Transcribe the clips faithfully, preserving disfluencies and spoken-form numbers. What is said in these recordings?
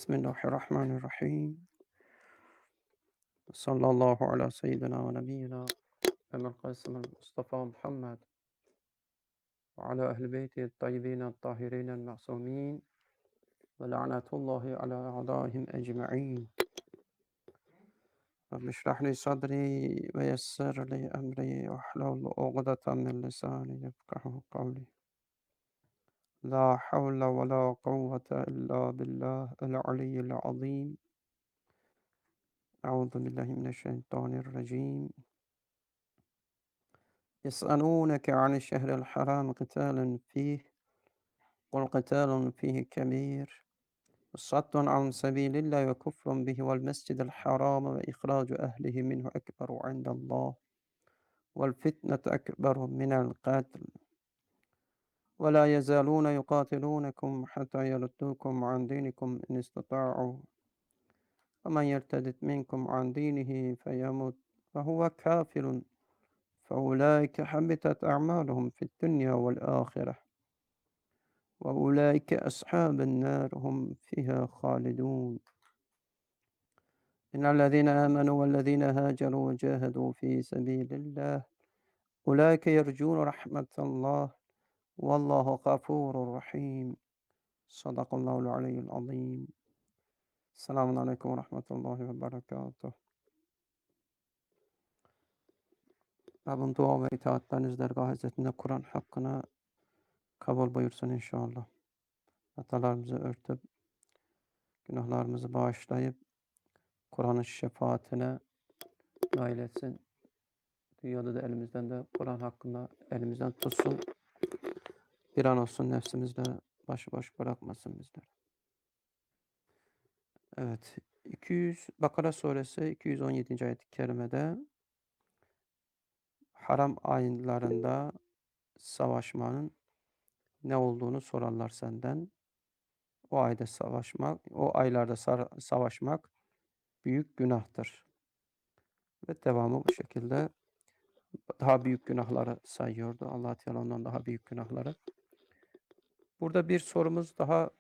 Bismillahirrahmanirrahim. Sallallahu ala seyyidina ve nebiyyina Emel Kaysim'in Mustafa Muhammed ve ala ehl-i beyti tayyibin tahirin ma'sumin ve la'natullahi ala a'daihim ecma'in. Rabbi şrah li sadri ve yessir li emri ve hlul uqdatan min lisani yefkahu kavli. La havle ve la kuvvete illa billah el-aliyyil azim. Euzu billahi mineşşeytanirracim. يسألونك عن الشهر الحرام قتال فيه قل قتال فيه كبير صد عن سبيل الله وكفر به والمسجد الحرام وإخراج أهله منه أكبر عند الله والفتنة أكبر من القتل ولا يزالون يقاتلونكم حتى يردوكم عن دينكم إن استطاعوا ومن يرتد منكم عن دينه فيمت فهو كافر فأولئك حبطت أعمالهم في الدنيا والآخرة وأولئك أصحاب النار هم فيها خالدون إن الذين آمنوا والذين هاجروا وجاهدوا في سبيل الله أولئك يرجون رحمة الله والله غفور رحيم صدق الله العلي العظيم. Selamun Aleyküm ve Rahmetullahi ve Berekatuhu. Rabbim dua ve itaatlerinizle dergah Kur'an hakkını kabul buyursun inşallah. Hatalarımızı örtüp, günahlarımızı bağışlayıp, Kur'an'ın şefaatine nail etsin. Dünyada da elimizden de Kur'an hakkında elimizden tutsun. Bir an olsun nefsimizle başıboş bırakmasın bizleri. Evet. iki yüz Bakara suresi iki yüz on yedinci ayet-i kerimede haram aylarında savaşmanın ne olduğunu sorarlar senden. O ayda savaşmak, o aylarda savaşmak büyük günahtır. Ve devamı bu şekilde daha büyük günahları sayıyordu. Allah Teala ondan daha büyük günahları. Burada bir sorumuz daha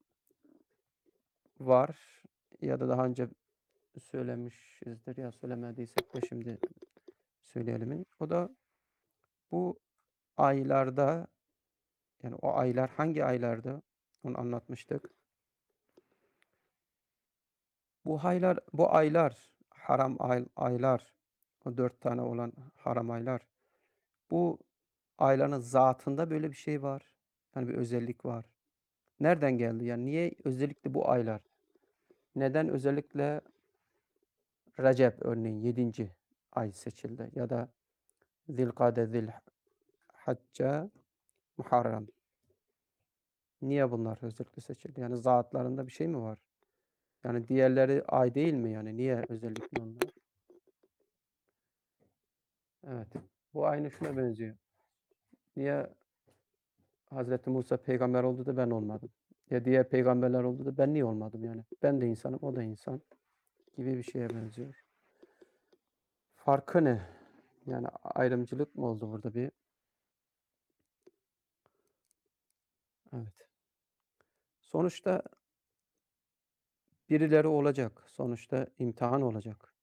var ya da daha önce söylemişizdir ya söylemediysek de şimdi söyleyelim. O da bu aylarda, yani o aylar hangi aylardı? Onu anlatmıştık. Bu aylar, bu aylar haram ay, aylar, o dört tane olan haram aylar. Bu ayların zatında böyle bir şey var. Yani bir özellik var. Nereden geldi? Yani niye özellikle bu aylar? Neden özellikle Recep örneğin yedinci ay seçildi ya da Zilkade, Zilhacca, Muharrem? Niye bunlar özellikle seçildi? Yani zatlarında bir şey mi var? Yani diğerleri ay değil mi yani? Niye özellikle onlar? Evet. Bu aynı şuna benziyor. Niye Hazreti Musa peygamber oldu da ben olmadım? Ya diğer peygamberler oldu da ben niye olmadım yani? Ben de insanım, o da insan gibi bir şeye benziyor. Farkı ne? Yani ayrımcılık mı oldu burada bir? Evet. Sonuçta birileri olacak. Sonuçta imtihan olacak.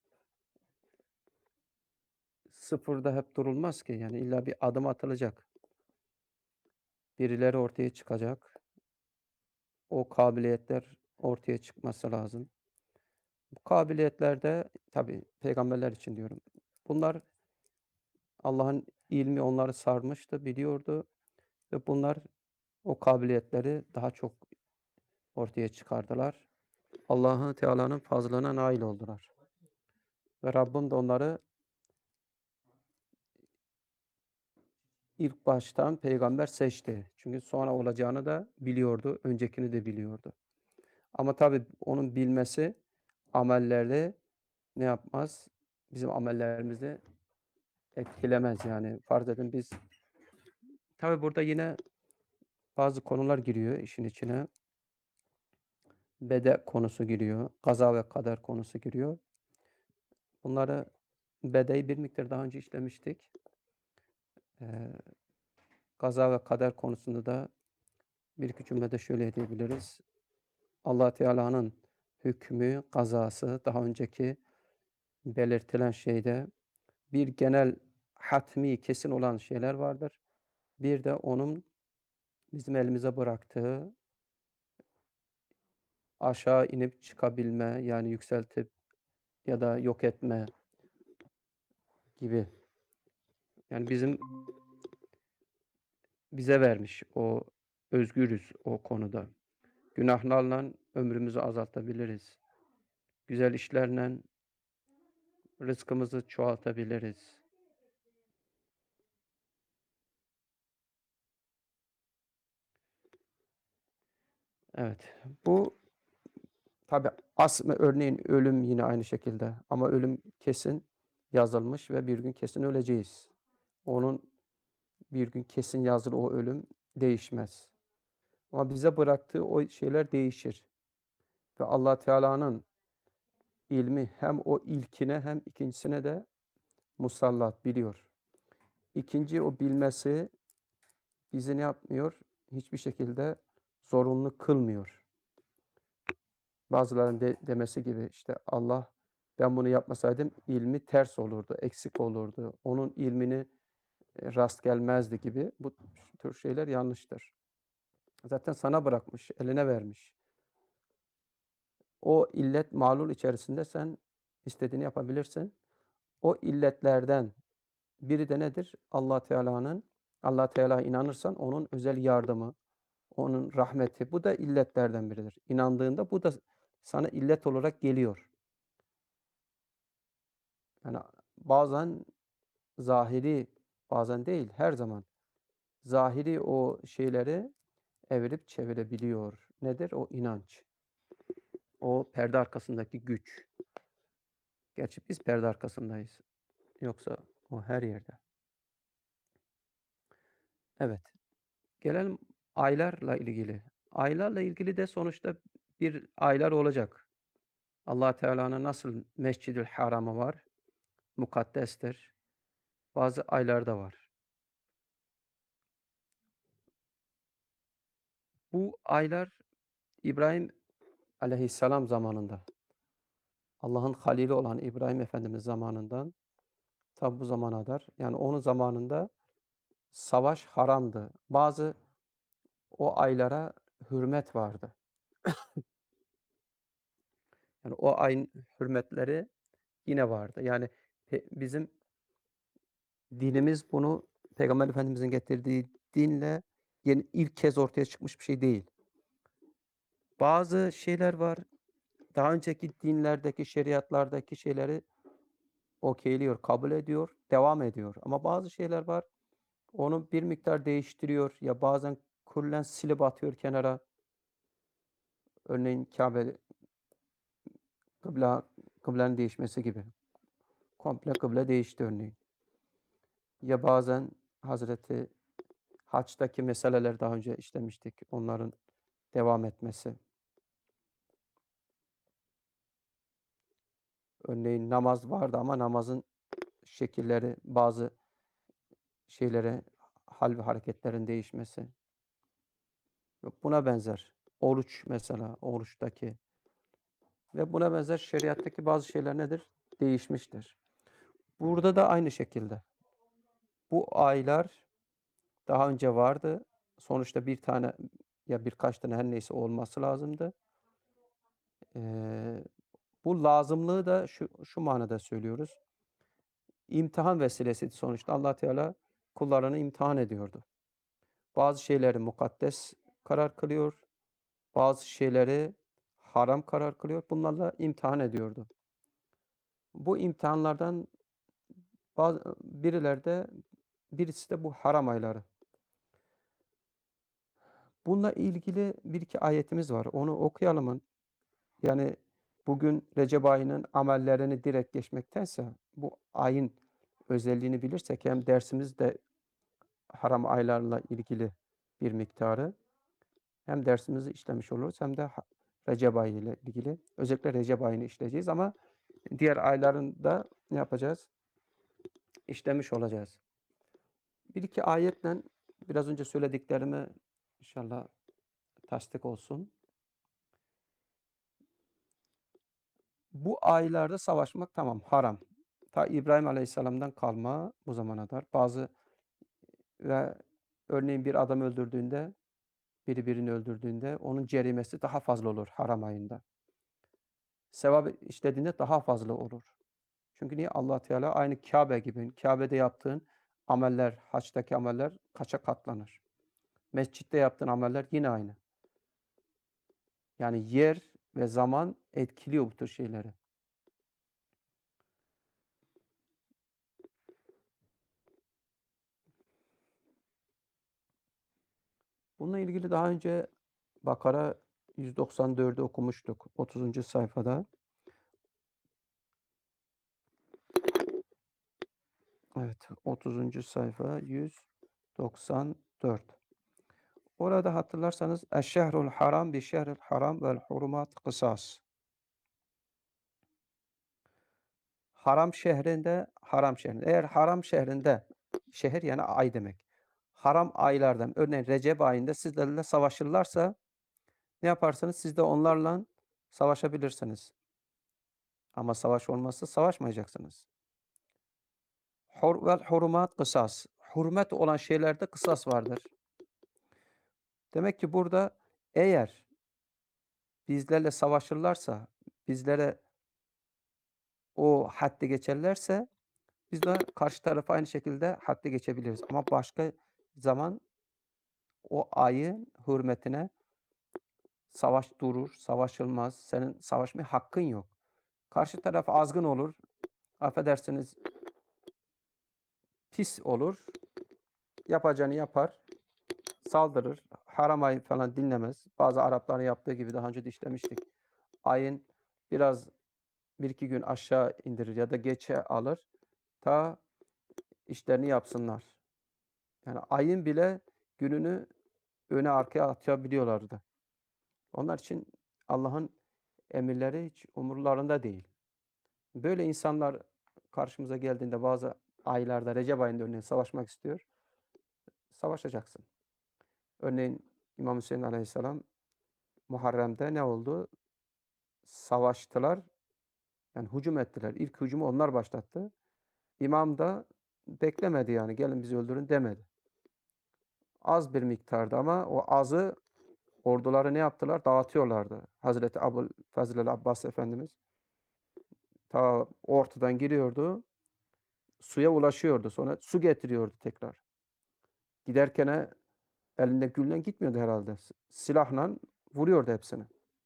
Sıfırda hep durulmaz ki. Yani illa bir adım atılacak. Birileri ortaya çıkacak. O kabiliyetler ortaya çıkması lazım. Bu kabiliyetlerde tabii peygamberler için diyorum. Bunlar Allah'ın ilmi onları sarmıştı, biliyordu ve bunlar o kabiliyetleri daha çok ortaya çıkardılar. Allah'ın Teala'nın fazlına nail oldular. Ve Rabbim de onları ilk baştan peygamber seçti. Çünkü sonra olacağını da biliyordu, öncekini de biliyordu. Ama tabii onun bilmesi amelleri ne yapmaz? Bizim amellerimizi etkilemez yani. Farz edin biz, tabii burada yine bazı konular giriyor işin içine. Bede konusu giriyor. Kaza ve kader konusu giriyor. Bunları bedeyi bir miktar daha önce işlemiştik. Ee, kaza ve kader konusunda da bir iki cümlede şöyle diyebiliriz. Allah Teala'nın hükmü, kazası, daha önceki belirtilen şeyde bir genel hatmi, kesin olan şeyler vardır. Bir de onun bizim elimize bıraktığı aşağı inip çıkabilme, yani yükseltip ya da yok etme gibi. Yani bizim bize vermiş o özgürüz o konuda. Günahlarla ömrümüzü azaltabiliriz. Güzel işlerle rızkımızı çoğaltabiliriz. Evet. Bu tabii asma örneğin ölüm yine aynı şekilde ama ölüm kesin yazılmış ve bir gün kesin öleceğiz. Onun bir gün kesin yazılı o ölüm değişmez. Ama bize bıraktığı o şeyler değişir. Ve Allah Teala'nın ilmi hem o ilkine hem ikincisine de musallat biliyor. İkinci o bilmesi bizi ne yapmıyor? Hiçbir şekilde zorunlu kılmıyor. Bazılarının de, demesi gibi işte Allah ben bunu yapmasaydım ilmi ters olurdu, eksik olurdu. Onun ilmini e, rast gelmezdi gibi. Bu tür şeyler yanlıştır. Zaten sana bırakmış, eline vermiş. O illet malul içerisinde sen istediğini yapabilirsin. O illetlerden biri de nedir? Allah Teala'nın Allah Teala'ya inanırsan onun özel yardımı, onun rahmeti. Bu da illetlerden biridir. İnandığında bu da sana illet olarak geliyor. Yani bazen zahiri, bazen değil, her zaman zahiri o şeyleri evirip çevirebiliyor. Nedir? O inanç. O perde arkasındaki güç. Gerçi biz perde arkasındayız. Yoksa o her yerde. Evet. Gelelim aylarla ilgili. Aylarla ilgili de sonuçta bir aylar olacak. Allah Teala'nın nasıl Mescid-ül Haram'ı var, mukaddestir. Bazı aylar da var. Bu aylar İbrahim Aleyhisselam zamanında, Allah'ın halili olan İbrahim Efendimiz zamanından tabi bu zamana kadar, yani onun zamanında savaş haramdı. Bazı o aylara hürmet vardı. Yani o ayın hürmetleri yine vardı. Yani bizim dinimiz bunu Peygamber Efendimiz'in getirdiği dinle yeni ilk kez ortaya çıkmış bir şey değil. Bazı şeyler var. Daha önceki dinlerdeki, şeriatlardaki şeyleri okeyliyor, kabul ediyor, devam ediyor. Ama bazı şeyler var. Onu bir miktar değiştiriyor ya bazen kullen silip atıyor kenara. Örneğin Kabe kıbla kıblenin değişmesi gibi. Komple kıble değişti örneğin. Ya bazen Hazreti Haç'taki meseleler daha önce işlemiştik. Onların devam etmesi. Örneğin namaz vardı ama namazın şekilleri, bazı şeylere, hal ve hareketlerin değişmesi. Buna benzer. Oruç mesela, oruçtaki ve buna benzer şeriattaki bazı şeyler nedir? Değişmiştir. Burada da aynı şekilde. Bu aylar daha önce vardı. Sonuçta bir tane ya birkaç tane her neyse olması lazımdı. Ee, bu lazımlığı da şu, şu manada söylüyoruz. İmtihan vesilesiydi sonuçta. Allah Teala kullarını imtihan ediyordu. Bazı şeyleri mukaddes karar kılıyor. Bazı şeyleri haram karar kılıyor. Bunlarla imtihan ediyordu. Bu imtihanlardan bazı, birileri de birisi de bu haram ayları. Bununla ilgili bir iki ayetimiz var. Onu okuyalım. Yani bugün Recep ayının amellerini direkt geçmektense bu ayın özelliğini bilirsek hem dersimiz de haram aylarla ilgili bir miktarı hem dersimizi işlemiş oluruz hem de Recep ayı ile ilgili. Özellikle Recep ayını işleyeceğiz ama diğer ayların da ne yapacağız? İşlemiş olacağız. Bir iki ayetle biraz önce söylediklerimi inşallah tasdik olsun. Bu aylarda savaşmak tamam haram. Ta İbrahim Aleyhisselam'dan kalma bu zamana kadar. Bazı ve örneğin bir adam öldürdüğünde, biri birini öldürdüğünde onun cerimesi daha fazla olur haram ayında. Sevap işlediğinde daha fazla olur. Çünkü niye? Allah Teala aynı Kabe gibi. Kabe'de yaptığın ameller, haçtaki ameller kaça katlanır? Mescitte yaptığın ameller yine aynı. Yani yer ve zaman etkiliyor bu tür şeyleri. Bununla ilgili daha önce Bakara yüz doksan dördü okumuştuk otuzuncu sayfada. Evet, otuzuncu sayfa yüz doksan dört. Orada hatırlarsanız Eşşehrul haram bi şehril haram vel hurumat kısas. Haram şehrinde, haram şehrinde. Eğer haram şehrinde, şehir yani ay demek. Haram aylardan, örneğin Recep ayında sizlerle savaşırlarsa ne yaparsanız siz de onlarla savaşabilirsiniz. Ama savaş olmazsa savaşmayacaksınız. Hur vel hurumat kısas. Hürmet olan şeylerde kısas vardır. Demek ki burada eğer bizlerle savaşırlarsa, bizlere o haddi geçerlerse biz de karşı tarafa aynı şekilde haddi geçebiliriz. Ama başka zaman o ayın hürmetine savaş durur, savaşılmaz. Senin savaşmaya hakkın yok. Karşı taraf azgın olur, affedersiniz pis olur, yapacağını yapar, saldırır, haram ay falan dinlemez. Bazı Arapların yaptığı gibi daha önce de işlemiştik. Ayın biraz bir iki gün aşağı indirir ya da geçe alır ta işlerini yapsınlar. Yani ayın bile gününü öne arkaya atabiliyorlardı. Onlar için Allah'ın emirleri hiç umurlarında değil. Böyle insanlar karşımıza geldiğinde bazı aylarda, Recep ayında örneğin savaşmak istiyor. Savaşacaksın. Örneğin İmam Hüseyin Aleyhisselam Muharrem'de ne oldu? Savaştılar. Yani hücum ettiler. İlk hücumu onlar başlattı. İmam da beklemedi yani gelin bizi öldürün demedi. Az bir miktarda ama o azı orduları ne yaptılar? Dağıtıyorlardı. Hazreti Abulfazl Abbas Efendimiz ta ortadan giriyordu. Suya ulaşıyordu. Sonra su getiriyordu tekrar. Giderken elinde gülle gitmiyordu herhalde. Silahla vuruyordu hepsini.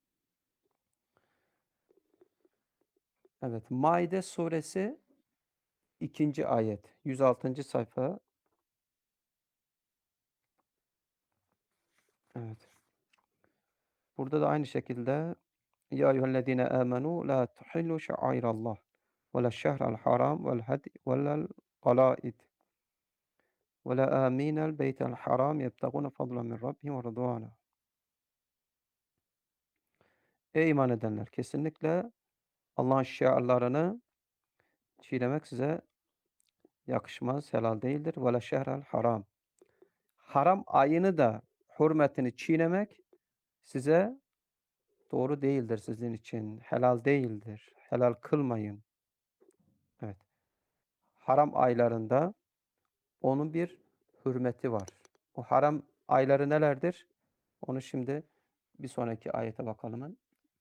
Evet. Maide suresi ikinci ayet. yüz altıncı sayfa. Evet. Burada da aynı şekilde Ya eyyühellezine amenu la tuhillu şa'airallah ve la şehrel haram vel hadi ve lel galaid ve la aminel beytel haram yebtagune fadlan min rabbihim ve rıdvana. Ey iman edenler! Kesinlikle Allah'ın şiarlarını çiğnemek size yakışmaz, helal değildir. Ve la şehrel haram. Haram ayını da hürmetini çiğnemek size doğru değildir sizin için. Helal değildir. Helal kılmayın. Evet. Haram aylarında onun bir hürmeti var. O haram ayları nelerdir? Onu şimdi bir sonraki ayete bakalım.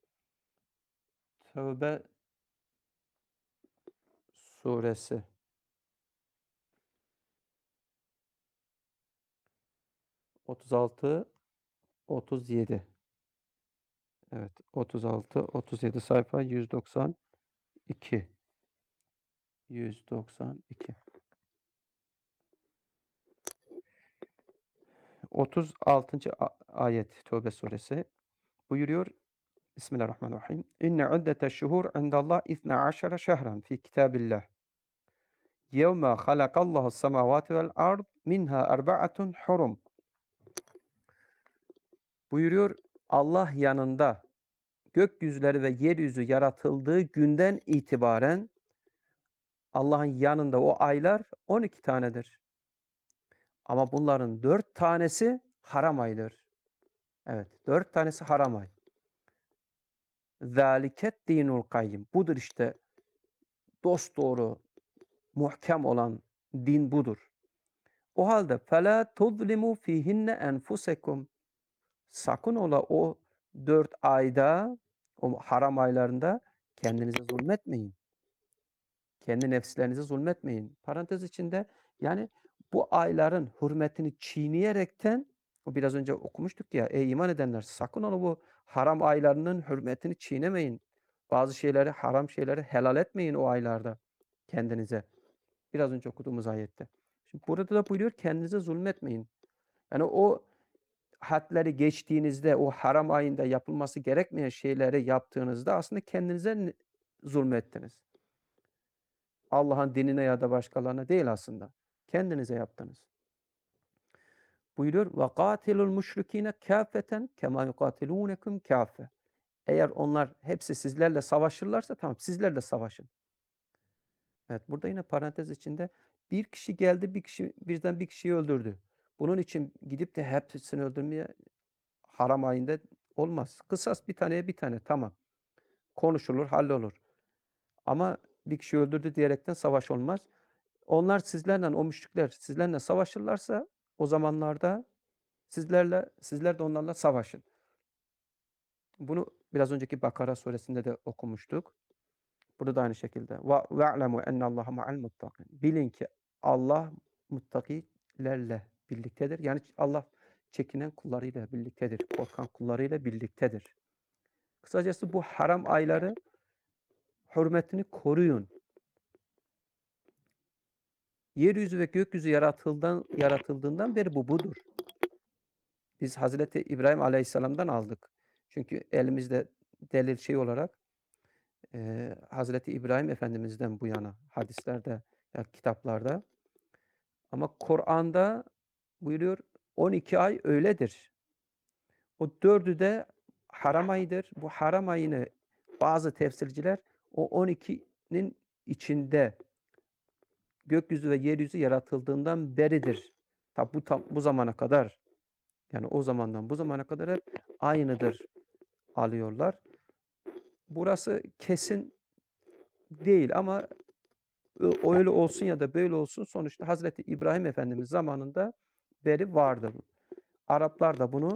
Tövbe suresi otuz altı otuz yedi. Evet, otuz altı otuz yedi sayfa yüz doksan iki. yüz doksan iki. otuz altıncı ayet Tövbe suresi buyuruyor. Bismillahirrahmanirrahim. İnne uddete'ş-şuhur indallah isna aşara şehran fi kitabillah. Yevme halakallahu semavati vel ard minha erba'atun hurum. Buyuruyor Allah yanında gökyüzleri ve yeryüzü yaratıldığı günden itibaren Allah'ın yanında o aylar on iki tanedir. Ama bunların dört tanesi haram aydır. Evet, dört tanesi haram ay. Zâliket dinul kayyim. Budur işte dosdoğru, muhkem olan din budur. O halde فَلَا تُظْلِمُوا فِيهِنَّ أَنْفُسَكُمْ. Sakın ola o dört ayda, o haram aylarında kendinize zulmetmeyin. Kendi nefslerinize zulmetmeyin. Parantez içinde yani bu ayların hürmetini çiğneyerekten, o biraz önce okumuştuk ya, ey iman edenler sakın ola bu haram aylarının hürmetini çiğnemeyin. Bazı şeyleri, haram şeyleri helal etmeyin o aylarda kendinize. Biraz önce okuduğumuz ayette. Şimdi burada da buyuruyor kendinize zulmetmeyin. Yani o hadleri geçtiğinizde, o haram ayında yapılması gerekmeyen şeyleri yaptığınızda aslında kendinize zulmettiniz. Allah'ın dinine ya da başkalarına değil aslında. Kendinize yaptınız. Buyuruyor ve katilul müşrikine kâfeten kemâ yukâtilûnekum kâfe. Eğer onlar hepsi sizlerle savaşırlarsa tamam sizlerle savaşın. Evet burada yine parantez içinde bir kişi geldi bir kişi birden bir kişiyi öldürdü. Bunun için gidip de hepsini öldürmeye haram ayında olmaz. Kısas bir taneye bir tane tamam. Konuşulur, hallolur. Ama bir kişi öldürdü diyerekten savaş olmaz. Onlar sizlerle, o müşrikler sizlerle savaşırlarsa o zamanlarda sizlerle, sizler de onlarla savaşın. Bunu biraz önceki Bakara suresinde de okumuştuk. Burada da aynı şekilde. وَاَعْلَمُوا اَنَّ اللّٰهَ مَعَ الْمُتَّقِينَ. Bilin ki Allah muttakilerle birliktedir. Yani Allah çekinen kullarıyla birliktedir. Korkan kullarıyla birliktedir. Kısacası bu haram ayları hürmetini koruyun. Yeryüzü ve gökyüzü yaratıldığından, yaratıldığından beri bu budur. Biz Hazreti İbrahim Aleyhisselam'dan aldık. Çünkü elimizde delil şey olarak e, Hazreti İbrahim Efendimiz'den bu yana hadislerde ya kitaplarda ama Kur'an'da buyuruyor on iki ay öyledir. O dördü de haram ayıdır. Bu haram ayını bazı tefsirciler o on ikinin içinde gökyüzü ve yeryüzü yaratıldığından beridir. Tabi bu, tam, bu zamana kadar yani o zamandan bu zamana kadar hep aynıdır alıyorlar. Burası kesin değil ama öyle olsun ya da böyle olsun sonuçta Hazreti İbrahim Efendimiz zamanında beri vardı. Araplar da bunu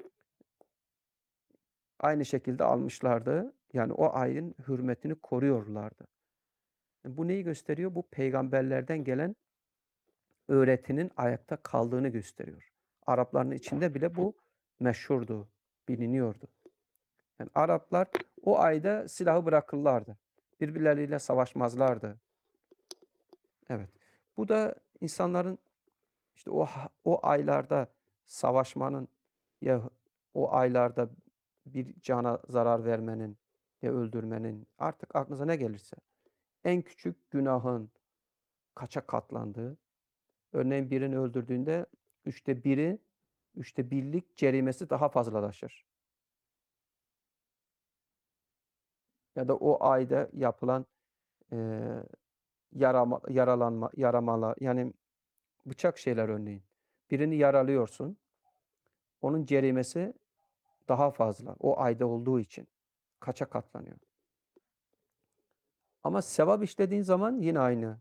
aynı şekilde almışlardı. Yani o ayın hürmetini koruyorlardı. Bu neyi gösteriyor? Bu peygamberlerden gelen öğretinin ayakta kaldığını gösteriyor. Arapların içinde bile bu meşhurdu, biliniyordu. Yani Araplar o ayda silahı bırakırlardı. Birbirleriyle savaşmazlardı. Evet. Bu da insanların işte o o aylarda savaşmanın ya o aylarda bir cana zarar vermenin ya öldürmenin artık aklınıza ne gelirse en küçük günahın kaça katlandığı. Örneğin birini öldürdüğünde üçte biri, üçte birlik cerimesi daha fazlalaşır. Ya da o ayda yapılan e, yarama, yaralanma, yaramala yani bıçak şeyler örneğin. Birini yaralıyorsun. Onun cerimesi daha fazla. O ayda olduğu için. Kaça katlanıyor. Ama sevap işlediğin zaman yine aynı.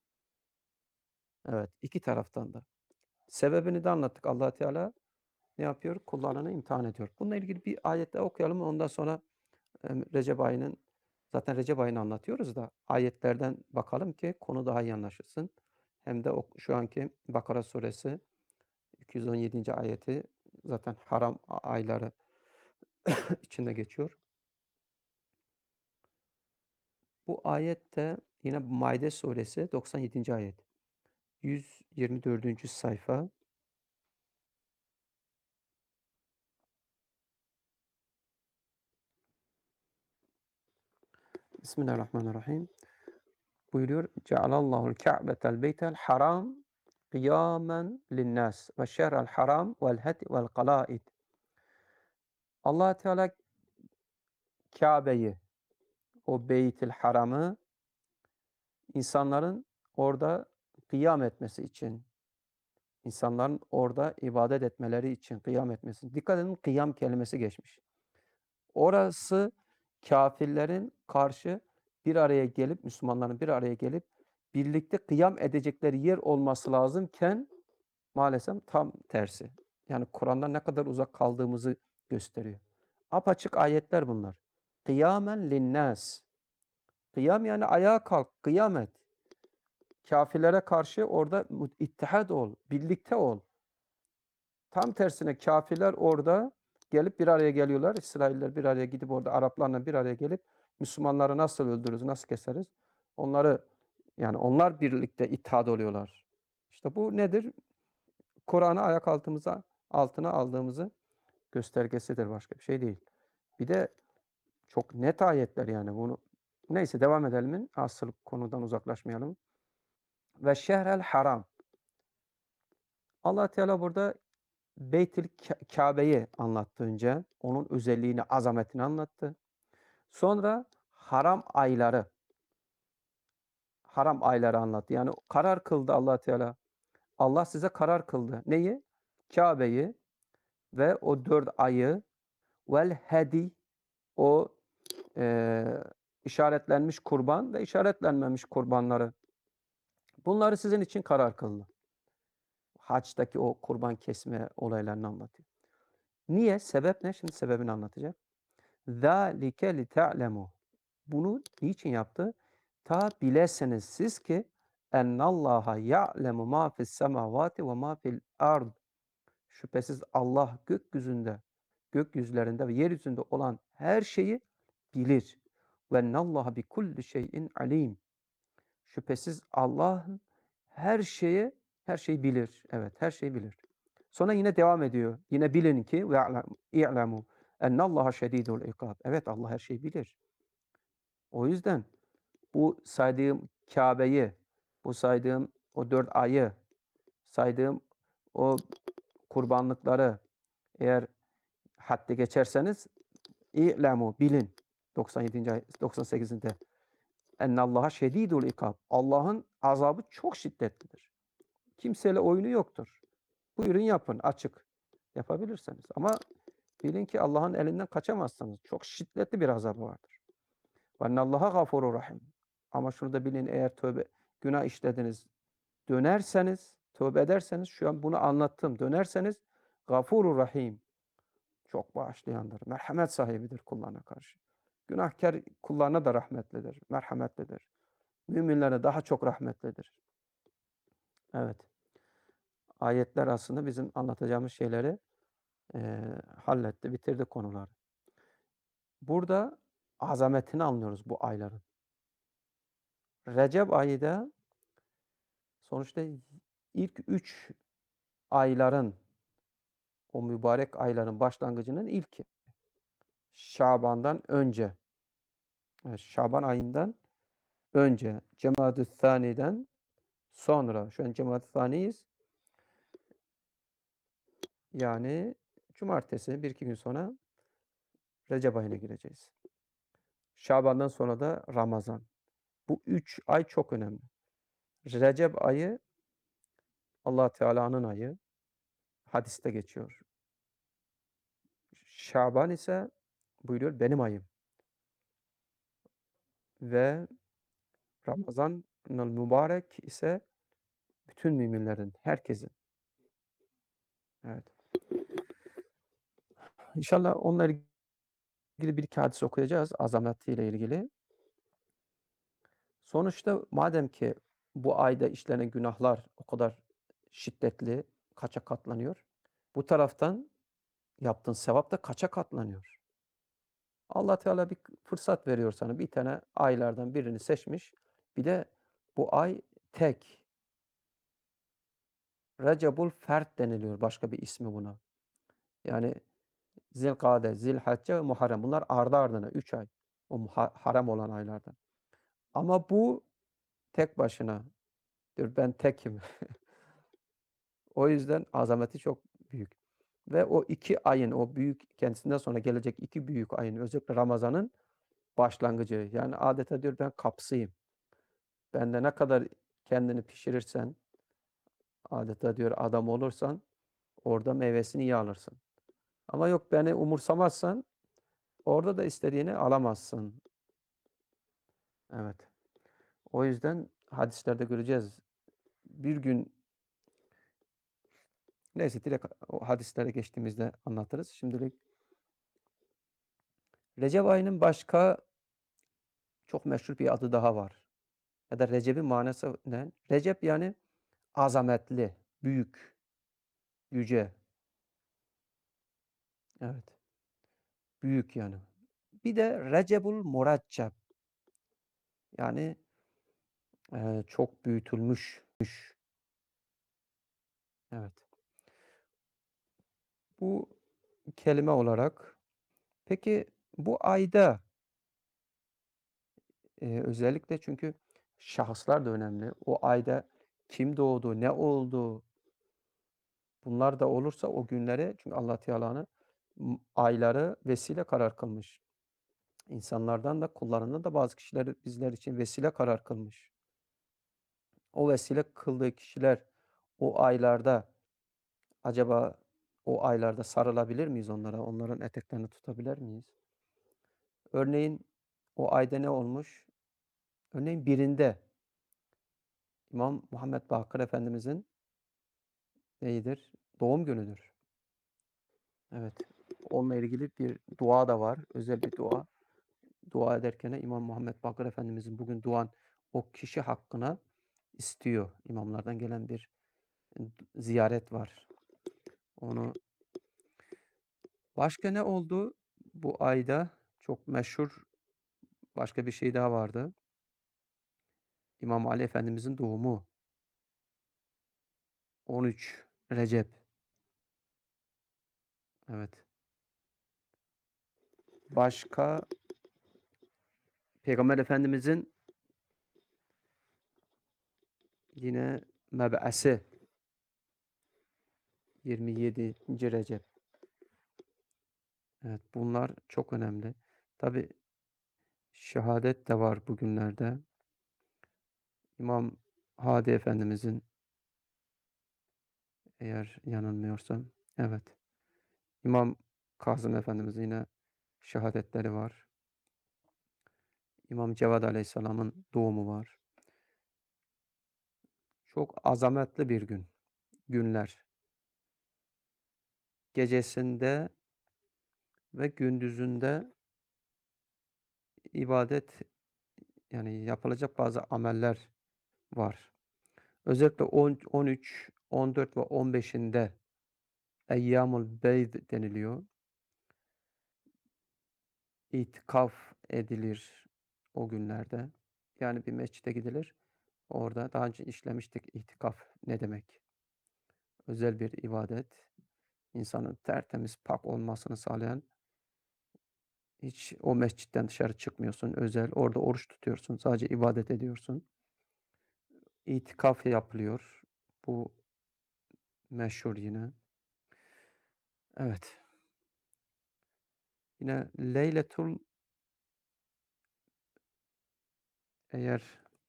Evet. iki taraftan da. Sebebini de anlattık. Allah Teala ne yapıyor? Kullarını imtihan ediyor. Bununla ilgili bir ayette okuyalım. Ondan sonra Recep ayının zaten Recep ayını anlatıyoruz da ayetlerden bakalım ki konu daha iyi anlaşılsın. Hem de o, şu anki Bakara suresi iki yüz on yedinci ayeti zaten haram ayları içinde geçiyor. Bu ayette yine Maide suresi doksan yedinci ayet. yüz yirmi dördüncü sayfa. Bismillahirrahmanirrahim. Buyuruyor. Cealallahu'l Ka'betel beytel haram kıyamen linnas ve şehrel haram vel hedi vel kalaid. Allah Teala Kabe'yi, o Beytil Haram'ı insanların orada kıyam etmesi için, insanların orada ibadet etmeleri için kıyam etmesi. Dikkat edin kıyam kelimesi geçmiş. Orası kafirlerin karşı bir araya gelip, Müslümanların bir araya gelip birlikte kıyam edecekleri yer olması lazımken maalesef tam tersi. Yani Kur'an'dan ne kadar uzak kaldığımızı gösteriyor. Apaçık ayetler bunlar. Kıyamen linnâs. Kıyam yani ayağa kalk, kıyamet. Kafirlere karşı orada ittihad ol, birlikte ol. Tam tersine kafirler orada gelip bir araya geliyorlar. İsrailler bir araya gidip orada Araplarla bir araya gelip Müslümanları nasıl öldürürüz, nasıl keseriz? Onları yani onlar birlikte ittihad oluyorlar. İşte bu nedir? Kur'an'ı ayak altımıza altına aldığımızı göstergesidir, başka bir şey değil. Bir de çok net ayetler yani bunu. Neyse devam edelim. Asıl konudan uzaklaşmayalım. Ve şehrel haram. Allah Teala burada Beytül Kabe'yi anlattı önce. Onun özelliğini, azametini anlattı. Sonra haram ayları, haram ayları anlattı. Yani karar kıldı Allah Teala. Allah size karar kıldı. Neyi? Kabe'yi ve o dört ayı vel hedi, o e, işaretlenmiş kurban ve işaretlenmemiş kurbanları. Bunları sizin için karar kıldı. Haçtaki o kurban kesme olaylarını anlatıyor. Niye? Sebep ne? Şimdi sebebini anlatacak. ذَٰلِكَ لِتَعْلَمُوا. Bunu niçin yaptı? Ta bileseniz siz ki ennallaha ya'lemu ma fis semavati ve ma fil ard. Şüphesiz Allah gökyüzünde, gökyüzlerinde ve yeryüzünde olan her şeyi bilir. Ve ennallaha bi kulli şeyin alim. Şüphesiz Allah her şeyi her şeyi bilir. Evet, her şeyi bilir. Sonra yine devam ediyor. Yine bilin ki ve i'lemu ennallaha şedidul ikab. Evet, Allah her şeyi bilir. O yüzden bu saydığım Kabe'yi, bu saydığım o dört ayı, saydığım o kurbanlıkları eğer haddi geçerseniz i'lemu bilin. doksan yedinci ayet, doksan sekizinde ennallaha şedidul ikab. Allah'ın azabı çok şiddetlidir. Kimseyle oyunu yoktur. Buyurun yapın, açık. Yapabilirseniz. Ama bilin ki Allah'ın elinden kaçamazsınız. Çok şiddetli bir azabı vardır. Ve ennallaha gafurur rahim. Ama şunu da bilin, eğer tövbe, günah işlediniz, dönerseniz, tövbe ederseniz, şu an bunu anlattım, dönerseniz gafurur rahim. Çok bağışlayandır. Merhamet sahibidir kullarına karşı. Günahkar kullarına da rahmetlidir, merhametlidir. Müminlere daha çok rahmetlidir. Evet. Ayetler aslında bizim anlatacağımız şeyleri e, halletti, bitirdi konuları. Burada azametini anlıyoruz bu ayların. Recep ayı da sonuçta ilk üç ayların, o mübarek ayların başlangıcının ilki. Şaban'dan önce, Şaban ayından önce, Cemaat-ü Thani'den sonra, şu an Cemaat-ü Thani'yiz. Yani cumartesi, bir iki gün sonra Recep ayına gireceğiz. Şaban'dan sonra da Ramazan. Bu üç ay çok önemli. Recep ayı Allah Teala'nın ayı. Hadiste geçiyor. Şaban ise buyuruyor benim ayım. Ve Ramazan-ı mübarek ise bütün müminlerin, herkesin. Evet. İnşallah onunla ilgili bir iki hadis okuyacağız. Azametiyle ilgili. Sonuçta madem ki bu ayda işlenen günahlar o kadar şiddetli, kaça katlanıyor. Bu taraftan yaptığın sevap da kaça katlanıyor. Allah Teala bir fırsat veriyor sana. Bir tane aylardan birini seçmiş. Bir de bu ay tek. Recebul Fert deniliyor. Başka bir ismi buna. Yani Zilkade, Zilhacce ve Muharrem. Bunlar ardı ardına üç ay. O haram olan aylardan. Ama bu tek başına diyor, ben tekim. O yüzden azameti çok büyük. Ve o iki ayın, o büyük, kendisinden sonra gelecek iki büyük ayın, özellikle Ramazan'ın başlangıcı. Yani adeta diyor ben kapsıyım. Bende ne kadar kendini pişirirsen, adeta diyor adam olursan, orada meyvesini iyi alırsın. Ama yok beni umursamazsan, orada da istediğini alamazsın. Evet. O yüzden hadislerde göreceğiz. Bir gün neyse direkt o hadislere geçtiğimizde anlatırız. Şimdilik Recep ayının başka çok meşhur bir adı daha var. Ya da Recep'in manası ne? Recep yani azametli, büyük, yüce. Evet. Büyük yani. Bir de Recebul Muraccab. Yani eee, çok büyütülmüş. Evet. Bu kelime olarak peki bu ayda eee, özellikle çünkü şahıslar da önemli. O ayda kim doğdu, ne oldu? Bunlar da olursa o günleri çünkü Allah Teala'nın m ayları vesile karar kılmış. İnsanlardan da kullarından da bazı kişileri bizler için vesile karar kılmış. O vesile kıldığı kişiler o aylarda acaba o aylarda sarılabilir miyiz onlara? Onların eteklerini tutabilir miyiz? Örneğin o ayda ne olmuş? Örneğin birinde İmam Muhammed Bakır Efendimizin neyidir? Doğum günüdür. Evet. Onunla ilgili bir dua da var. Özel bir dua. Dua ederken İmam Muhammed Bakır Efendimizin bugün doğan o kişi hakkına istiyor. İmamlardan gelen bir ziyaret var. Onu başka ne oldu bu ayda? Çok meşhur başka bir şey daha vardı. İmam Ali Efendimizin doğumu. on üç Recep. Evet. Başka Peygamber Efendimizin yine meb'ası yirmi yedinci Recep. Evet, bunlar çok önemli. Tabi şehadet de var bugünlerde. İmam Hadi Efendimizin eğer yanılmıyorsam evet. İmam Kazım Efendimizin yine şehadetleri var. İmam Cevad Aleyhisselam'ın doğumu var. Çok azametli bir gün, günler. Gecesinde ve gündüzünde ibadet yani yapılacak bazı ameller var. Özellikle on, on üç, on dört ve on beşinde Eyyamul Beyd deniliyor. İtikaf edilir o günlerde. Yani bir mescide gidilir. Orada daha önce işlemiştik itikaf ne demek? Özel bir ibadet. İnsanın tertemiz, pak olmasını sağlayan hiç o mescitten dışarı çıkmıyorsun özel. Orada oruç tutuyorsun. Sadece ibadet ediyorsun. İtikaf yapılıyor. Bu meşhur yine. Evet. Yine Leyletul eğer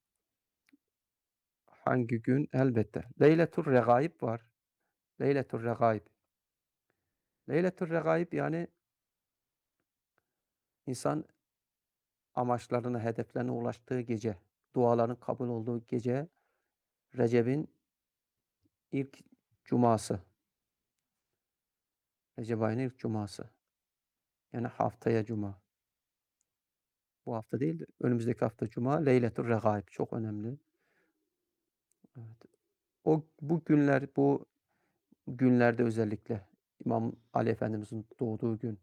hangi gün? Elbette. Leyletur Regaib var. Leyletur Regaib. Leyletur Regaib yani insan amaçlarına, hedeflerine ulaştığı gece, duaların kabul olduğu gece Recep'in ilk cuması. Recep ayının ilk cuması. Yani haftaya cuma. Bu hafta değil de önümüzdeki hafta cuma Leyletur Regaib çok önemli. Evet. O bu günler bu günlerde özellikle İmam Ali Efendimizin doğduğu gün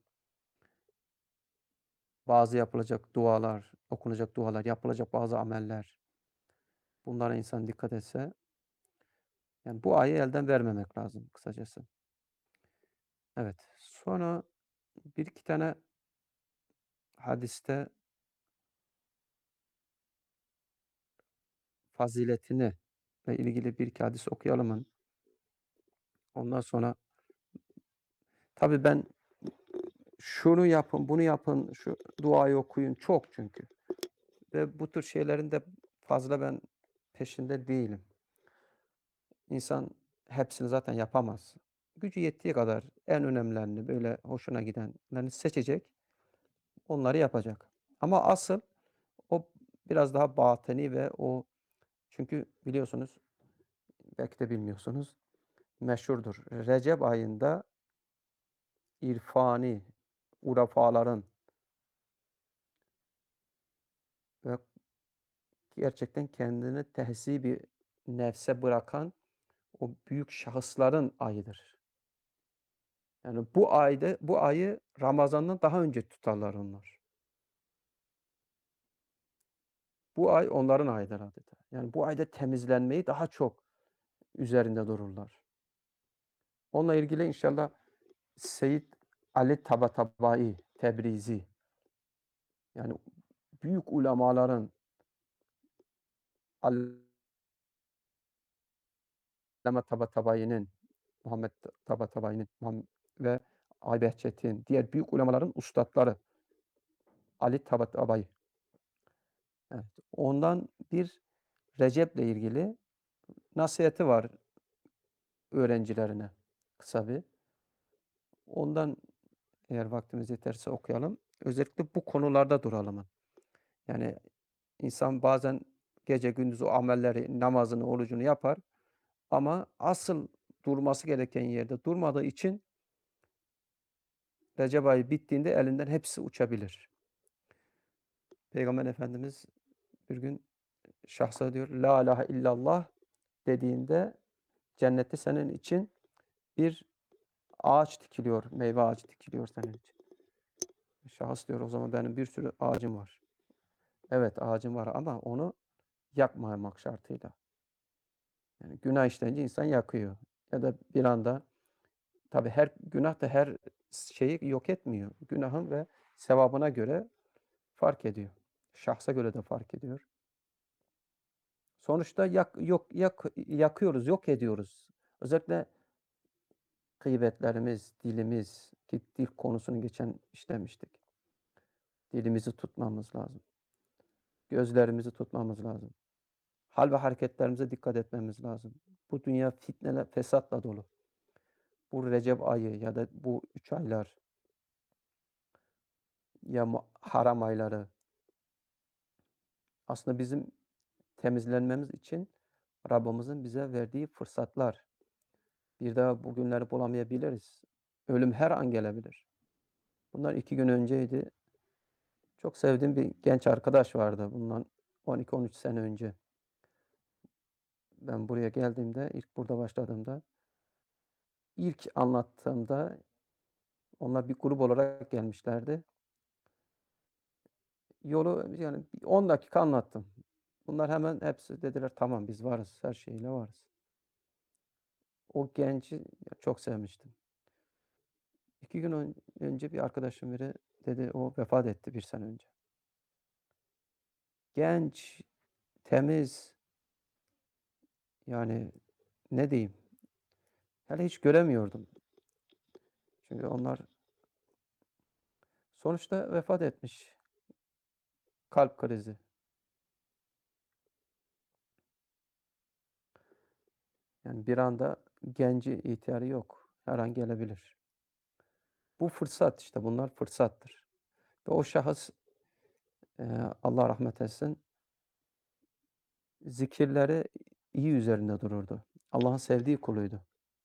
bazı yapılacak dualar, okunacak dualar, yapılacak bazı ameller. Bunlara insan dikkat etse yani bu ayı elden vermemek lazım kısacası. Evet. Sonra bir iki tane hadiste faziletini ile ilgili bir iki hadis okuyalım. Ondan sonra tabii ben şunu yapın, bunu yapın, şu duayı okuyun çok çünkü. Ve bu tür şeylerin de fazla ben peşinde değilim. İnsan hepsini zaten yapamaz. Gücü yettiği kadar en önemlilerini, böyle hoşuna gidenlerini seçecek. onları yapacak. Ama asıl o biraz daha batini ve o çünkü biliyorsunuz, belki de bilmiyorsunuz, meşhurdur. Recep ayında irfani urafaların ve gerçekten kendini tehzib nefse bırakan o büyük şahısların ayıdır. Yani bu ayda bu ayı Ramazan'dan daha önce tutarlar onlar. Bu ay onların ayıdır adeta. Yani bu ayda temizlenmeyi daha çok üzerinde dururlar. Onunla ilgili inşallah Seyyid Ali Tabatabai Tebrizi, yani büyük ulemaların Allame Tabatabai'nin, Muhammed Tabatabai'nin Muham ve Aybeh Çetin, diğer büyük ulemaların ustadları Ali Tabatabai. Evet, ondan bir Recep'le ilgili nasihati var öğrencilerine, kısa bir. Ondan eğer vaktimiz yeterse okuyalım. Özellikle bu konularda duralım. Yani insan bazen gece gündüz o amelleri, namazını, orucunu yapar ama asıl durması gereken yerde durmadığı için Recep ayı bittiğinde elinden hepsi uçabilir. Peygamber Efendimiz bir gün şahsa diyor, La ilahe illallah dediğinde cennette senin için bir ağaç dikiliyor, meyve ağacı dikiliyor senin için. Şahıs diyor, o zaman benim bir sürü ağacım var. Evet, ağacım var ama onu yakmamak şartıyla. Yani günah işleyince insan yakıyor. Ya da bir anda, tabii her günah da her şeyi yok etmiyor. Günahın ve sevabına göre fark ediyor. Şahsa göre de fark ediyor. Sonuçta yak, yok, yak, yakıyoruz, yok ediyoruz. Özellikle gıybetlerimiz, dilimiz, ki dil konusunu geçen işlemiştik. Dilimizi tutmamız lazım. Gözlerimizi tutmamız lazım. Hal ve hareketlerimize dikkat etmemiz lazım. Bu dünya fitneler, fesatla dolu. Bu Recep ayı ya da bu üç aylar ya haram ayları aslında bizim temizlenmemiz için Rabbimizin bize verdiği fırsatlar. Bir daha bu günleri bulamayabiliriz. Ölüm her an gelebilir. Bunlar iki gün önceydi. Çok sevdiğim bir genç arkadaş vardı bundan on iki on üç sene önce. Ben buraya geldiğimde, ilk burada başladığımda, ilk anlattığımda onlar bir grup olarak gelmişlerdi. Yolu yani on dakika anlattım. Bunlar hemen hepsi dediler tamam biz varız, her şeyle varız. O genci çok sevmiştim. iki gün ön önce bir arkadaşım biri dedi o vefat etti bir sene önce. Genç, temiz, yani ne diyeyim? Hele hiç göremiyordum. Çünkü onlar sonuçta vefat etmiş. Kalp krizi. Yani bir anda genci, ihtiyarı yok. Her an gelebilir. Bu fırsat işte bunlar fırsattır. Ve o şahıs eee, Allah rahmet etsin zikirleri iyi üzerinde dururdu. Allah'ın sevdiği kuluydu.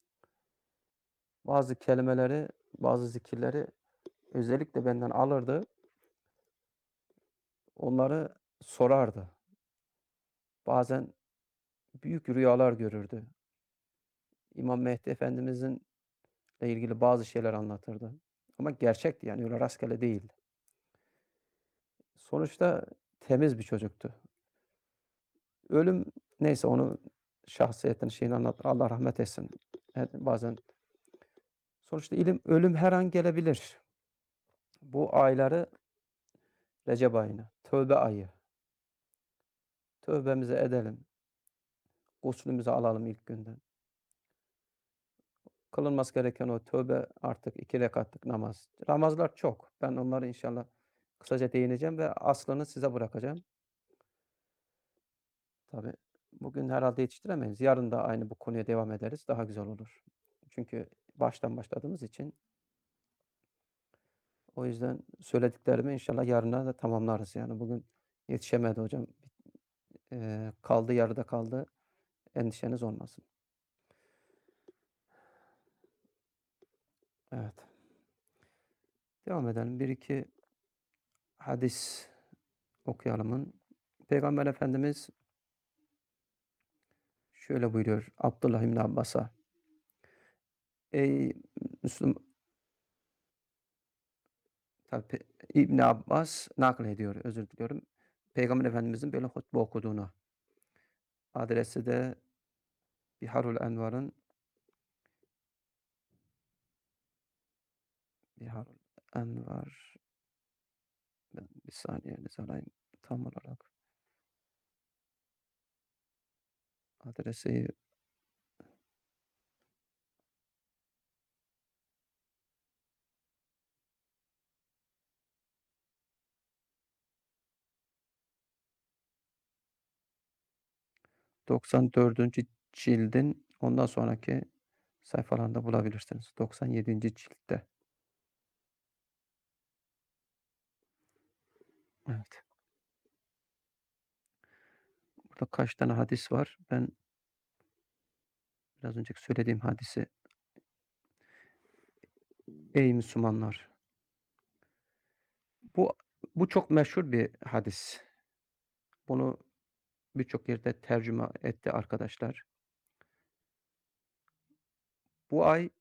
Bazı kelimeleri, bazı zikirleri özellikle benden alırdı. Onları sorardı. Bazen büyük rüyalar görürdü. İmam Mehdi Efendimizin ile ilgili bazı şeyler anlatırdı. Ama gerçekti yani öyle rastgele değildi. Sonuçta temiz bir çocuktu. Ölüm neyse onu şahsiyetini şeyini anlat. Allah rahmet etsin. Evet, bazen sonuçta ilim ölüm her an gelebilir. Bu ayları Recep ayını, tövbe ayı. Tövbemizi edelim. Guslümüzü alalım ilk günden. Kılınması gereken o tövbe artık iki rekatlık namaz. Namazlar çok. Ben onları inşallah kısaca değineceğim ve aslını size bırakacağım. Tabii bugün herhalde yetiştiremeyiz. Yarın da aynı bu konuya devam ederiz. Daha güzel olur. Çünkü baştan başladığımız için O yüzden söylediklerimi inşallah yarına da tamamlarız. Yani bugün yetişemedi hocam. Eee, kaldı, yarıda kaldı. Endişeniz olmasın. Evet. Devam edelim. Bir iki hadis okuyalım. Peygamber Efendimiz şöyle buyuruyor Abdullah İbni Abbas'a. Ey Müslüm tabii İbn Abbas naklediyor, özür diliyorum. Peygamber Efendimizin böyle hutbe okuduğunu. Adresi de Biharul Envar'ın Biharul Envar ben bir saniyenizi alayım tam olarak. Adresi doksan dördüncü cildin ondan sonraki sayfalarında bulabilirsiniz. doksan yedinci ciltte. Evet. Burada kaç tane hadis var? Ben biraz önceki söylediğim hadisi ey Müslümanlar. Bu bu çok meşhur bir hadis. Bunu birçok yerde tercüme etti arkadaşlar. Bu ay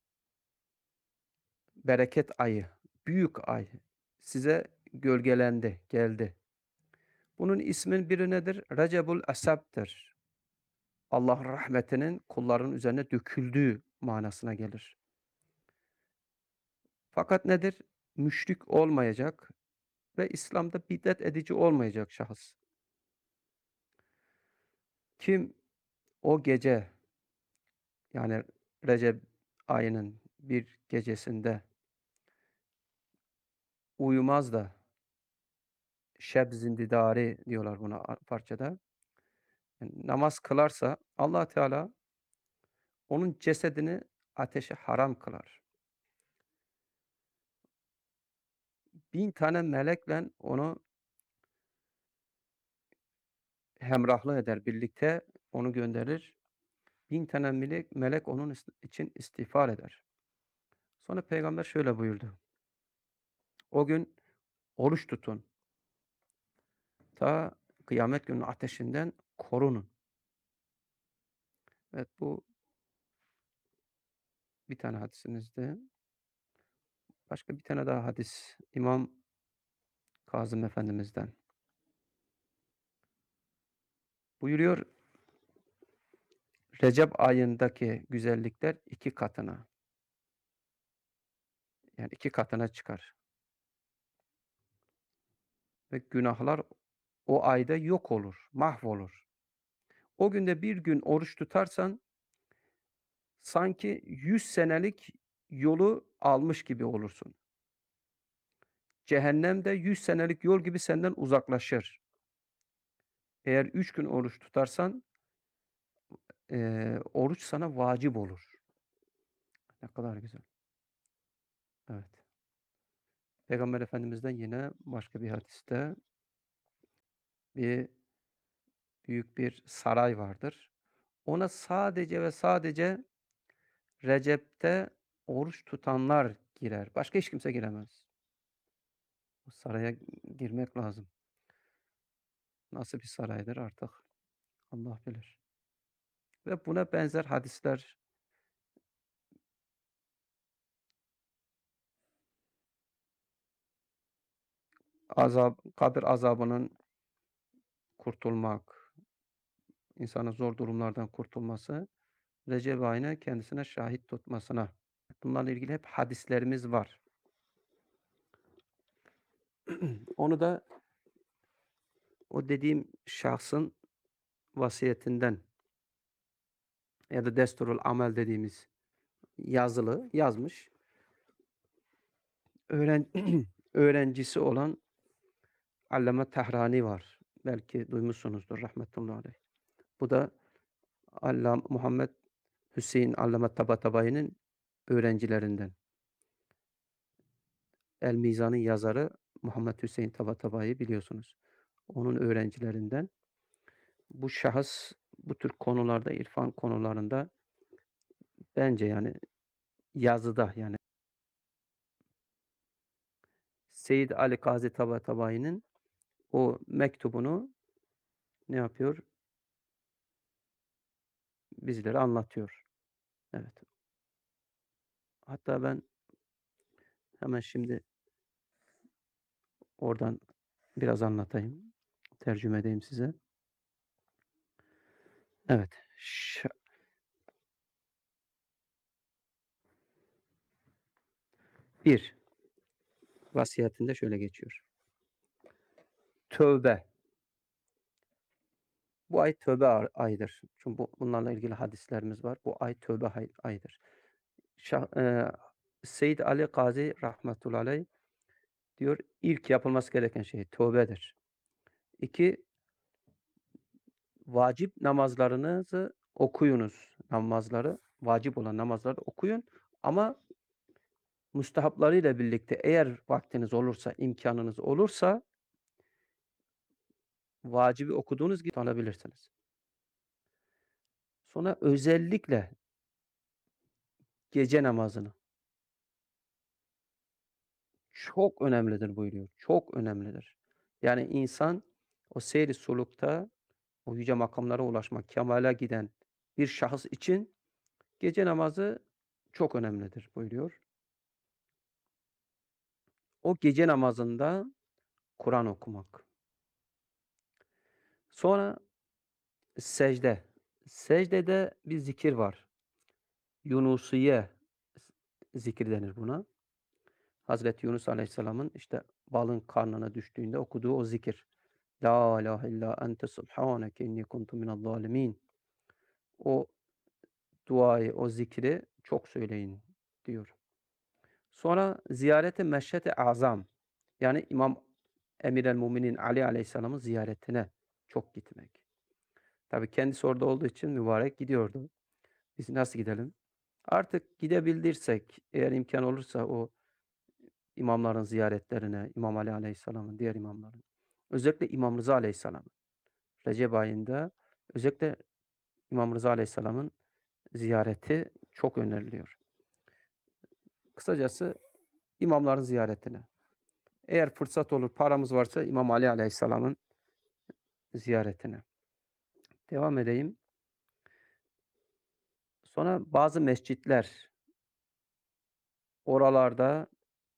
bereket ayı, büyük ay. Size gölgelendi, geldi. Bunun ismin biri nedir? Recebul Asab'dır. Allah'ın rahmetinin kulların üzerine döküldüğü manasına gelir. Fakat nedir? Müşrik olmayacak ve İslam'da bid'at edici olmayacak şahıs. Kim o gece yani Recep ayının bir gecesinde uyumaz da şeb zindidari diyorlar buna a parçada. Yani namaz kılarsa Allah Teala onun cesedini ateşe haram kılar. Bin tane melekle onu hemrahlı eder, birlikte onu gönderir. Bin tane melek melek onun is için istiğfar eder. Sonra peygamber şöyle buyurdu: "O gün oruç tutun, ta kıyamet günü ateşinden korunun." Evet, bu bir tane hadisimizdi. Başka bir tane daha hadis İmam Kazım Efendimiz'den. Buyuruyor, Recep ayındaki güzellikler iki katına, yani iki katına çıkar ve günahlar o ayda yok olur, mahvolur. O günde bir gün oruç tutarsan sanki yüz senelik yolu almış gibi olursun. Cehennem de yüz senelik yol gibi senden uzaklaşır. Eğer üç gün oruç tutarsan, eee, oruç sana vacip olur. Ne kadar güzel. Evet. Peygamber Efendimiz'den yine başka bir hadiste bir büyük bir saray vardır. Ona sadece ve sadece Recep'te oruç tutanlar girer. Başka hiç kimse giremez. O saraya girmek lazım. Nasıl bir saraydır artık Allah bilir. Ve buna benzer hadisler azab kabir azabının kurtulmak, insanın zor durumlardan kurtulması, Recep ayını kendisine şahit tutmasına. Bunlarla ilgili hep hadislerimiz var. Onu da o dediğim şahsın vasiyetinden ya da desturul amel dediğimiz yazılı yazmış. Öğren öğrencisi olan Allame Tehrani var. Belki duymuşsunuzdur rahmetullahi aleyh. Bu da Allam Muhammed Hüseyin Allame Tabatabayi'nin öğrencilerinden. El Mizan'ın yazarı Muhammed Hüseyin Tabatabai biliyorsunuz. Onun öğrencilerinden. Bu şahıs bu tür konularda, irfan konularında bence yani yazıda yani Seyyid Ali Gazi Tabatabai'nin o mektubunu ne yapıyor? Bizlere anlatıyor. Evet. Hatta ben hemen şimdi oradan biraz anlatayım. Tercüme edeyim size. Evet. Ş- bir. Vasiyetinde şöyle geçiyor. Tövbe. Bu ay tövbe ay- ayıdır. Çünkü bu, bunlarla ilgili hadislerimiz var. Bu ay tövbe ay- ayıdır. Şah, e, Seyyid Ali Gazi rahmetullahi aleyh diyor ilk yapılması gereken şey tövbedir. İki, vacip namazlarınızı okuyunuz. Namazları, vacip olan namazları okuyun. Ama müstehaplarıyla birlikte eğer vaktiniz olursa, imkanınız olursa vacibi okuduğunuz gibi alabilirsiniz. Sonra özellikle gece namazını çok önemlidir buyuruyor. Çok önemlidir. Yani insan o seyri sulukta o yüce makamlara ulaşmak, kemale giden bir şahıs için gece namazı çok önemlidir buyuruyor. O gece namazında Kur'an okumak. Sonra secde. Secdede bir zikir var. Yunusiye zikir denir buna. Hazreti Yunus Aleyhisselam'ın işte balın karnına düştüğünde okuduğu o zikir. La ilahe illa ente subhaneke inni kuntu minel zalimin. O duayı, o zikri çok söyleyin diyor. Sonra ziyarete meşhete azam. Yani İmam Emir el Muminin Ali Aleyhisselam'ın ziyaretine çok gitmek. Tabii kendisi orada olduğu için mübarek gidiyordu. Biz nasıl gidelim? Artık gidebildirsek, eğer imkan olursa o imamların ziyaretlerine, İmam Ali Aleyhisselam'ın, diğer imamların, özellikle İmam Rıza Aleyhisselam'ın, Recep ayında özellikle İmam Rıza Aleyhisselam'ın ziyareti çok öneriliyor. Kısacası imamların ziyaretine. Eğer fırsat olur, paramız varsa İmam Ali Aleyhisselam'ın ziyaretine. Devam edeyim. Sonra bazı mescitler, oralarda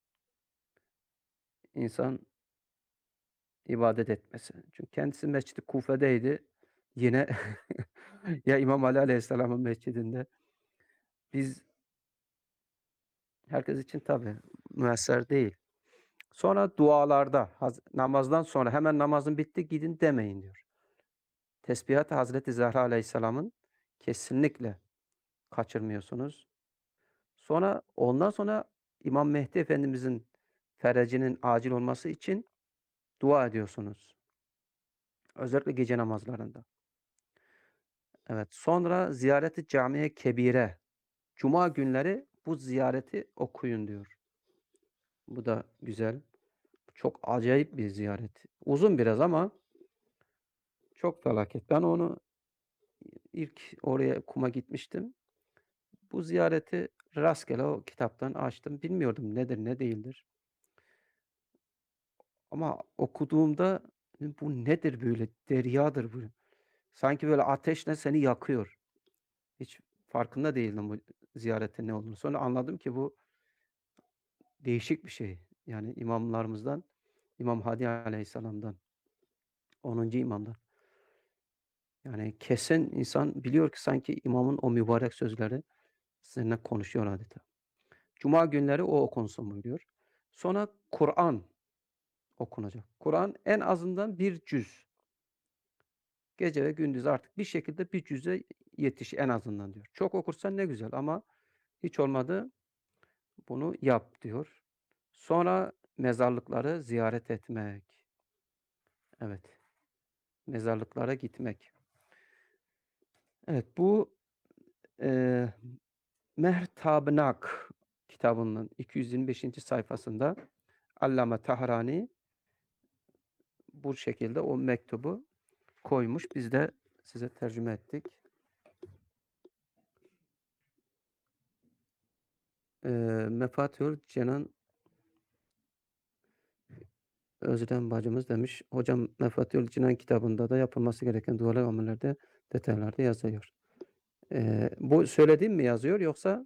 insan ibadet etmesi. Çünkü kendisi Mescid-i Kufe'deydi. Yine ya İmam Ali Aleyhisselam'ın mescidinde. Biz herkes için tabii müesser değil. Sonra dualarda, haz- namazdan sonra hemen namazın bitti gidin demeyin diyor. Tesbihat Hazreti Zahra Aleyhisselam'ın kesinlikle kaçırmıyorsunuz. Sonra ondan sonra İmam Mehdi Efendimizin ferecinin acil olması için dua ediyorsunuz. Özellikle gece namazlarında. Evet. Sonra ziyareti camiye kebire. Cuma günleri bu ziyareti okuyun diyor. Bu da güzel. Çok acayip bir ziyaret. Uzun biraz ama çok felaket. Ben onu ilk oraya kuma gitmiştim. Bu ziyareti rastgele o kitaptan açtım. Bilmiyordum nedir ne değildir. Ama okuduğumda bu nedir böyle deryadır bu. Sanki böyle ateşle seni yakıyor. Hiç farkında değildim bu ziyaretin ne olduğunu. Sonra anladım ki bu değişik bir şey. Yani imamlarımızdan İmam Hadi Aleyhisselam'dan onuncu imamdan. Yani kesin insan biliyor ki sanki imamın o mübarek sözleri seninle konuşuyor adeta. Cuma günleri o okunsun buyuruyor. Sonra Kur'an okunacak. Kur'an en azından bir cüz. Gece ve gündüz artık bir şekilde bir cüze yetiş en azından diyor. Çok okursan ne güzel ama hiç olmadı bunu yap diyor. Sonra mezarlıkları ziyaret etmek. Evet, mezarlıklara gitmek. Evet, bu eee Mehr Tabınak kitabının iki yüz yirmi beşinci sayfasında Allame Tahrani bu şekilde o mektubu koymuş. Biz de size tercüme ettik. Eee, Mefatihül Cenan Özlem bacımız demiş, hocam Mefatihül Cinan kitabında da yapılması gereken dualar ve amellerde detaylarda yazıyor. Eee, bu söylediğim mi yazıyor yoksa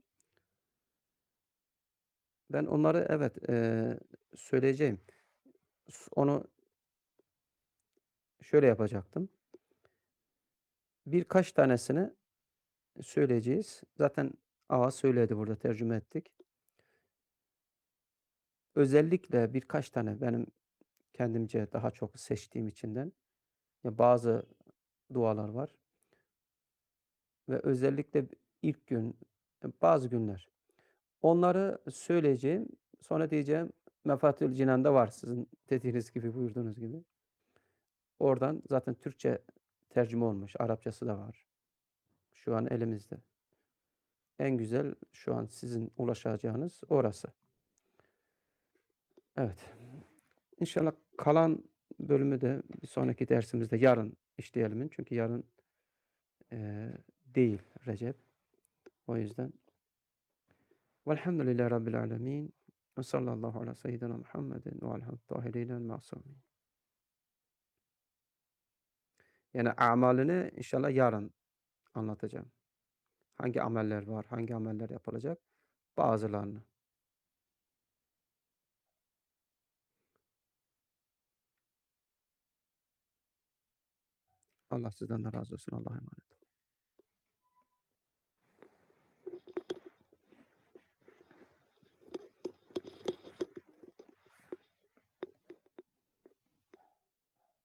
ben onları evet eee, söyleyeceğim. S- Onu şöyle yapacaktım. Birkaç tanesini söyleyeceğiz. Zaten Ağa söyledi burada tercüme ettik. Özellikle birkaç tane benim kendimce daha çok seçtiğim içinden ya bazı dualar var ve özellikle ilk gün bazı günler onları söyleyeceğim. Sonra diyeceğim Mefatihül Cinan'da var sizin dediğiniz gibi buyurduğunuz gibi. Oradan zaten Türkçe tercüme olmuş. Arapçası da var. Şu an elimizde. En güzel şu an sizin ulaşacağınız orası. Evet. İnşallah kalan bölümü de bir sonraki dersimizde yarın işleyelim. Çünkü yarın eee, değil Recep. O yüzden. Velhamdülillahi Rabbil alemin. Ve sallallahu ala seyyidina Muhammedin ve aleyhi tahirin masumin. Yani amalini inşallah yarın anlatacağım. Hangi ameller var, hangi ameller yapılacak? Bazılarını. Allah sizden de razı olsun. Allah'a emanet.